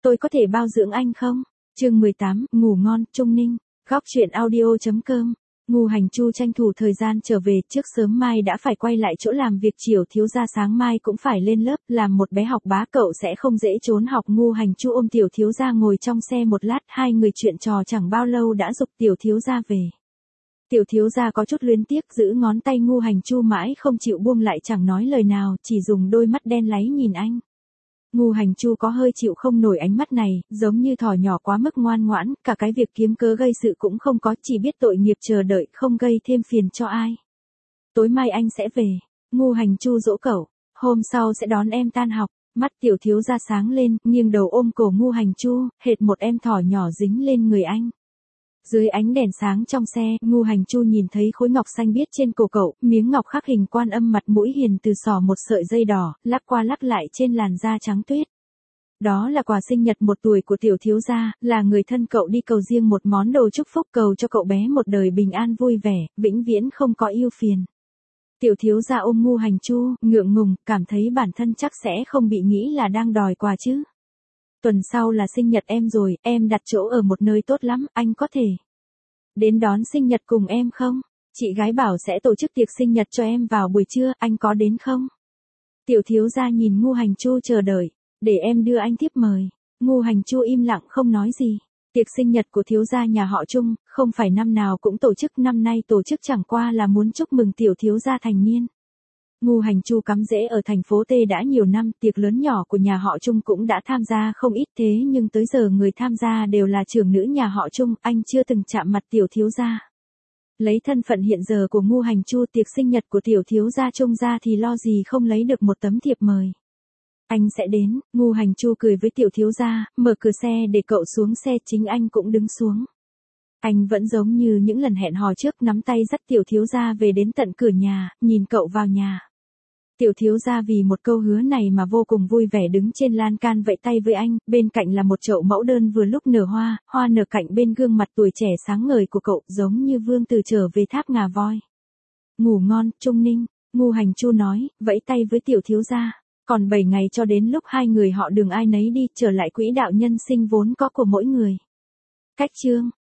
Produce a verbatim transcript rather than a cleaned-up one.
tôi có thể bao dưỡng anh không? Chương mười tám, ngủ ngon, Trung Ninh. Góc truyện audio chấm com. Ngô Hành Chu tranh thủ thời gian trở về, trước sớm mai đã phải quay lại chỗ làm việc, chiều thiếu gia sáng mai cũng phải lên lớp, làm một bé học bá cậu sẽ không dễ trốn học. Ngô Hành Chu ôm tiểu thiếu gia ngồi trong xe một lát, hai người chuyện trò chẳng bao lâu đã giục tiểu thiếu gia về. Tiểu thiếu gia có chút luyến tiếc, giữ ngón tay Ngô Hành Chu mãi không chịu buông lại, chẳng nói lời nào, chỉ dùng đôi mắt đen láy nhìn anh. Ngô Hành Chu có hơi chịu không nổi ánh mắt này, giống như thỏ nhỏ quá mức ngoan ngoãn, cả cái việc kiếm cớ gây sự cũng không có, chỉ biết tội nghiệp chờ đợi, không gây thêm phiền cho ai. Tối mai anh sẽ về. Ngô Hành Chu dỗ cậu, hôm sau sẽ đón em tan học. Mắt tiểu thiếu gia sáng lên, nghiêng đầu ôm cổ Ngô Hành Chu, hệt một em thỏ nhỏ dính lên người anh. Dưới ánh đèn sáng trong xe, Ngô Hành Chu nhìn thấy khối ngọc xanh biếc trên cổ cậu, miếng ngọc khắc hình Quan Âm, mặt mũi hiền từ, xỏ một sợi dây đỏ, lắc qua lắc lại trên làn da trắng tuyết. Đó là quà sinh nhật một tuổi của tiểu thiếu gia, là người thân cậu đi cầu riêng một món đồ chúc phúc, cầu cho cậu bé một đời bình an vui vẻ, vĩnh viễn không có ưu phiền. Tiểu thiếu gia ôm Ngô Hành Chu, ngượng ngùng, cảm thấy bản thân chắc sẽ không bị nghĩ là đang đòi quà chứ. Tuần sau là sinh nhật em rồi, em đặt chỗ ở một nơi tốt lắm, anh có thể đến đón sinh nhật cùng em không? Chị gái bảo sẽ tổ chức tiệc sinh nhật cho em vào buổi trưa, anh có đến không? Tiểu thiếu gia nhìn Ngô Hành Chu chờ đợi, để em đưa anh tiếp mời. Ngô Hành Chu im lặng không nói gì. Tiệc sinh nhật của thiếu gia nhà họ Trung, không phải năm nào cũng tổ chức, năm nay tổ chức chẳng qua là muốn chúc mừng tiểu thiếu gia thành niên. Ngô Hành Chu cắm rễ ở thành phố T đã nhiều năm, tiệc lớn nhỏ của nhà họ Trung cũng đã tham gia không ít, thế nhưng tới giờ người tham gia đều là trưởng nữ nhà họ Trung, anh chưa từng chạm mặt tiểu thiếu gia. Lấy thân phận hiện giờ của Ngô Hành Chu, tiệc sinh nhật của tiểu thiếu gia Trung gia thì lo gì không lấy được một tấm thiệp mời. Anh sẽ đến. Ngô Hành Chu cười với tiểu thiếu gia, mở cửa xe để cậu xuống xe, chính anh cũng đứng xuống. Anh vẫn giống như những lần hẹn hò trước, nắm tay dắt tiểu thiếu gia về đến tận cửa nhà, nhìn cậu vào nhà. Tiểu thiếu gia vì một câu hứa này mà vô cùng vui vẻ đứng trên lan can vẫy tay với anh, bên cạnh là một chậu mẫu đơn vừa lúc nở hoa, hoa nở cạnh bên gương mặt tuổi trẻ sáng ngời của cậu, giống như vương tử trở về tháp ngà voi. Ngủ ngon, Trung Ninh. Ngô Hành Chu nói, vẫy tay với tiểu thiếu gia. Còn bảy ngày cho đến lúc hai người họ đường ai nấy đi, trở lại quỹ đạo nhân sinh vốn có của mỗi người. Cách chương.